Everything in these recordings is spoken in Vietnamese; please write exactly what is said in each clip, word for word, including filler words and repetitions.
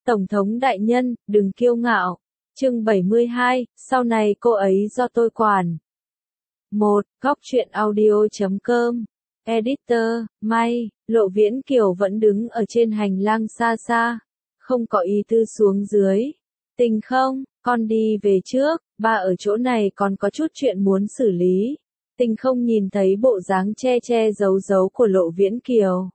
Tổng thống đại nhân, đừng kiêu ngạo. Chương bảy mươi hai, sau này cô ấy do tôi quản. một. Góc truyện audio chấm com. Editor, May, Lộ Viễn Kiều vẫn đứng ở trên hành lang xa xa, không có ý tư xuống dưới. Tình không, con đi về trước, ba ở chỗ này còn có chút chuyện muốn xử lý. Tình không nhìn thấy bộ dáng che che giấu giấu của Lộ Viễn Kiều.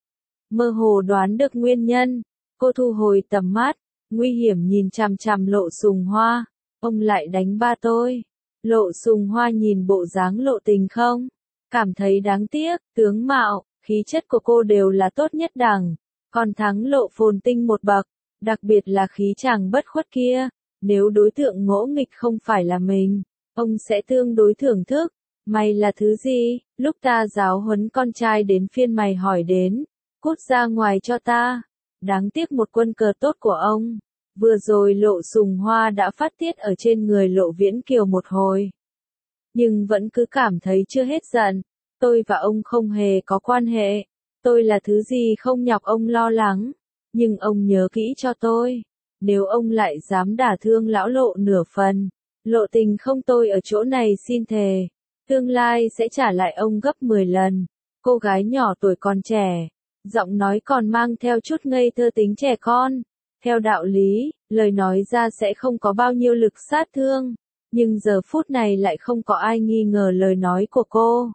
Mơ hồ đoán được nguyên nhân, cô thu hồi tầm mắt, nguy hiểm nhìn chằm chằm Lộ Sùng Hoa. Ông lại đánh ba tôi. Lộ Sùng Hoa nhìn bộ dáng Lộ Tình không, cảm thấy đáng tiếc, tướng mạo, khí chất của cô đều là tốt nhất đẳng, còn thắng Lộ Phồn Tinh một bậc, đặc biệt là khí chàng bất khuất kia. Nếu đối tượng ngỗ nghịch không phải là mình, ông sẽ tương đối thưởng thức. Mày là thứ gì? Lúc ta giáo huấn con trai đến phiên mày hỏi đến, cút ra ngoài cho ta. Đáng tiếc một quân cờ tốt của ông. Vừa rồi Lộ Sùng Hoa đã phát tiết ở trên người Lộ Viễn Kiều một hồi, nhưng vẫn cứ cảm thấy chưa hết giận. Tôi và ông không hề có quan hệ. Tôi là thứ gì không nhọc ông lo lắng. Nhưng ông nhớ kỹ cho tôi. Nếu ông lại dám đả thương lão Lộ nửa phần, Lộ Tình không tôi ở chỗ này xin thề, tương lai sẽ trả lại ông gấp mười lần. Cô gái nhỏ tuổi còn trẻ, giọng nói còn mang theo chút ngây thơ tính trẻ con. Theo đạo lý, lời nói ra sẽ không có bao nhiêu lực sát thương, nhưng giờ phút này lại không có ai nghi ngờ lời nói của cô.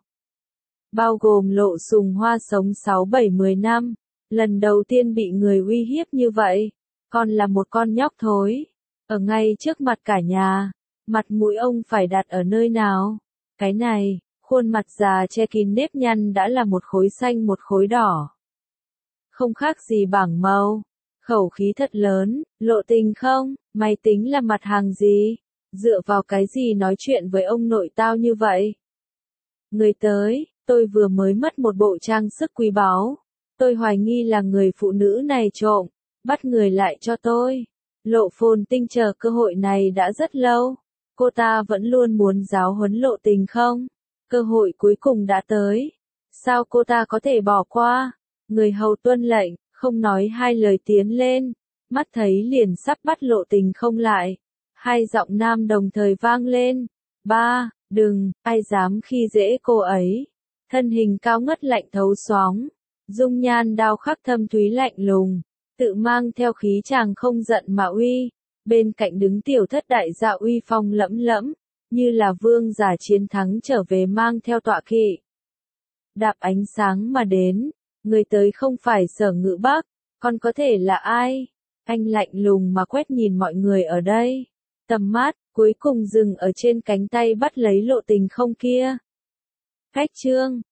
Bao gồm Lộ Sùng Hoa sống sáu bảy mười năm, lần đầu tiên bị người uy hiếp như vậy, còn là một con nhóc thối, ở ngay trước mặt cả nhà. Mặt mũi ông phải đặt ở nơi nào? Cái này, khuôn mặt già che kín nếp nhăn đã là một khối xanh một khối đỏ. Không khác gì bảng màu. Khẩu khí thật lớn. Lộ Tình không, mày tính là mặt hàng gì? Dựa vào cái gì nói chuyện với ông nội tao như vậy? Người tới, tôi vừa mới mất một bộ trang sức quý báu. Tôi hoài nghi là người phụ nữ này trộm, bắt người lại cho tôi. Lộ Phồn Tinh chờ cơ hội này đã rất lâu. Cô ta vẫn luôn muốn giáo huấn Lộ Tình không? Cơ hội cuối cùng đã tới. Sao cô ta có thể bỏ qua? Người hầu tuân lệnh, không nói hai lời tiến lên, mắt thấy liền sắp bắt Lộ Tình không lại. Hai giọng nam đồng thời vang lên. Ba, đừng, ai dám khi dễ cô ấy. Thân hình cao ngất lạnh thấu xoáng, dung nhan đao khắc thâm thúy lạnh lùng, tự mang theo khí chàng không giận mà uy. Bên cạnh đứng tiểu thất đại gia uy phong lẫm lẫm, như là vương giả chiến thắng trở về mang theo tọa kỵ. Đạp ánh sáng mà đến, người tới không phải Sở Ngự Bắc, còn có thể là ai? Anh lạnh lùng mà quét nhìn mọi người ở đây. Tầm mắt, cuối cùng dừng ở trên cánh tay bắt lấy Lộ Tình không kia. Khách trương,